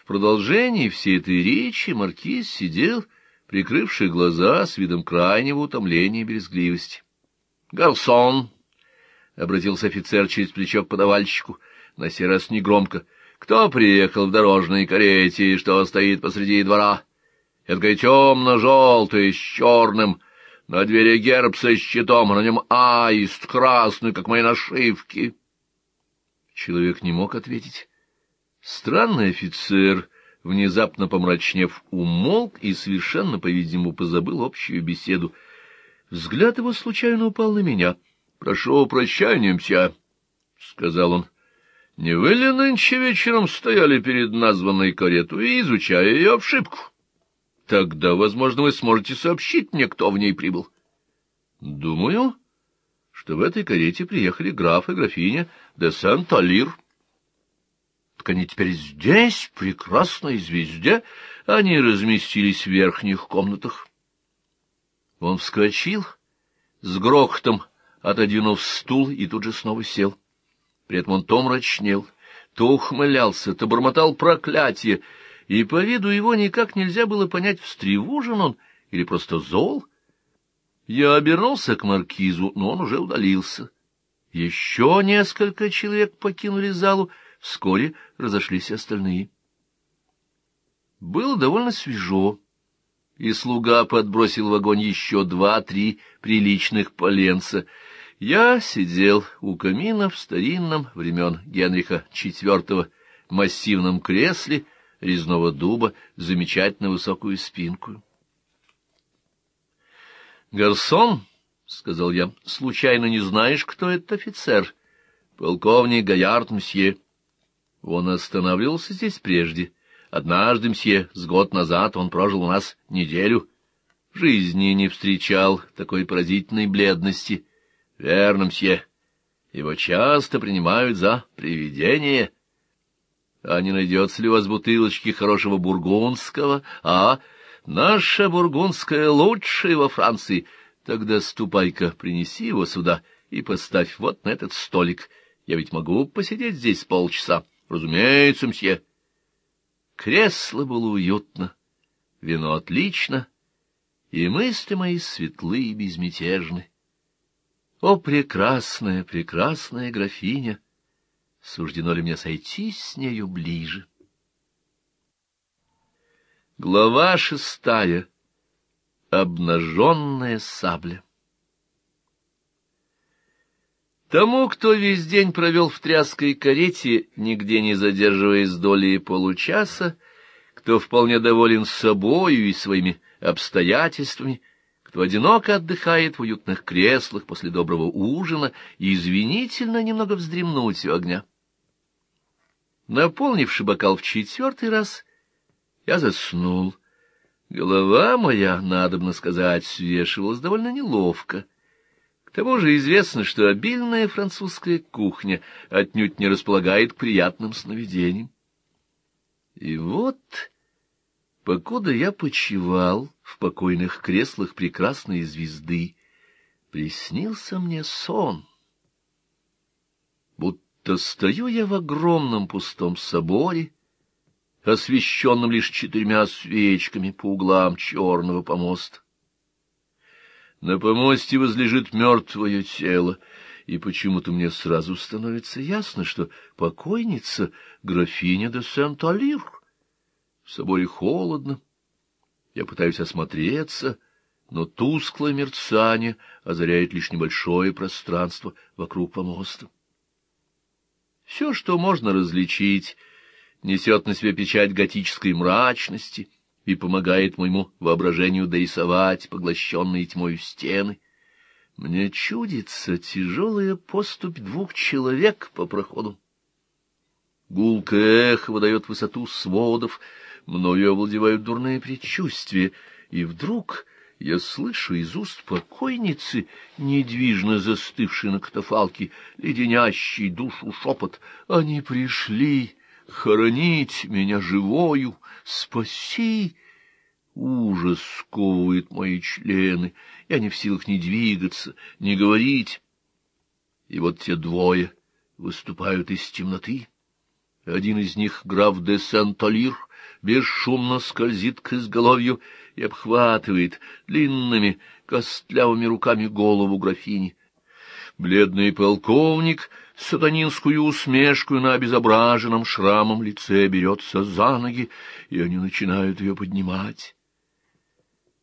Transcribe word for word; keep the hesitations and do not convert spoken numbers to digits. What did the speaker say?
В продолжении всей этой речи маркиз сидел, прикрывший глаза, с видом крайнего утомления и брезгливости. — Гарсон! — обратился офицер через плечо к подавальщику, на сей раз негромко. — Кто приехал в дорожной карете, что стоит посреди двора? Эдакая темно-желтая, с черным, на двери герб со щитом, а на нем аист красный, как мои нашивки. Человек не мог ответить. Странный офицер, внезапно помрачнев, умолк и совершенно, по-видимому, позабыл общую беседу. Взгляд его случайно упал на меня. — Прошу прощения, мсье, — сказал он. — Не вы ли нынче вечером стояли перед названной каретой, изучая ее обшивку? Тогда, возможно, вы сможете сообщить мне, кто в ней прибыл. — Думаю, что в этой карете приехали граф и графиня де Сент-Алир. — Так они теперь здесь, в прекрасной звезде. Они разместились в верхних комнатах. Он вскочил, с грохотом отодвинув стул, и тут же снова сел. При этом он то мрачнел, то ухмылялся, то бормотал проклятие, и по виду его никак нельзя было понять, встревожен он или просто зол. Я обернулся к маркизу, но он уже удалился. Еще несколько человек покинули залу, вскоре разошлись остальные. Было довольно свежо, и слуга подбросил в огонь еще два-три приличных поленца. Я сидел у камина в старинном времен Генриха четвёртого массивном кресле резного дуба с замечательно высокую спинку. — Гарсон, — сказал я, — случайно не знаешь, кто этот офицер? — Полковник Гаярд, мсье. Он останавливался здесь прежде. Однажды, мсье, с год назад он прожил у нас неделю. В жизни не встречал такой поразительной бледности. Верно, мсье, его часто принимают за привидение. А не найдется ли у вас бутылочки хорошего бургундского? А, наша бургундская лучшая во Франции. Тогда ступай-ка, принеси его сюда и поставь вот на этот столик. Я ведь могу посидеть здесь полчаса. Разумеется, мсье. Кресло было уютно, вино отлично, и мысли мои светлы и безмятежны. О, прекрасная, прекрасная графиня! Суждено ли мне сойтись с нею ближе? Глава шестая. Обнаженная сабля. Тому, кто весь день провел в тряской карете, нигде не задерживаясь доли получаса, кто вполне доволен собою и своими обстоятельствами, кто одиноко отдыхает в уютных креслах после доброго ужина и извинительно немного вздремнуть у огня. Наполнивши бокал в четвертый раз, я заснул. Голова моя, надобно сказать, свешивалась довольно неловко. К тому же известно, что обильная французская кухня отнюдь не располагает к приятным сновидениям. И вот, покуда я почивал в покойных креслах прекрасной звезды, приснился мне сон. Будто стою я в огромном пустом соборе, освещенном лишь четырьмя свечками по углам черного помоста. На помосте возлежит мертвое тело, и почему-то мне сразу становится ясно, что покойница — графиня де Сент-Алир. В соборе холодно. Я пытаюсь осмотреться, но тусклое мерцание озаряет лишь небольшое пространство вокруг помоста. Все, что можно различить, несет на себе печать готической мрачности и помогает моему воображению дорисовать поглощенные тьмою стены. Мне чудится тяжелая поступь двух человек по проходу. Гулкое эхо выдает высоту сводов, мною овладевают дурные предчувствия, и вдруг я слышу из уст покойницы, недвижно застывшей на катафалке, леденящий душу шепот: «Они пришли хоронить меня живою! Спаси!» Ужас сковывает мои члены, я не в силах ни двигаться, ни говорить. И вот те двое выступают из темноты. Один из них — граф де Сент-Алир, бесшумно скользит к изголовью и обхватывает длинными костлявыми руками голову графини. Бледный полковник с сатанинскую усмешкой на обезображенном шрамом лице берется за ноги, и они начинают ее поднимать.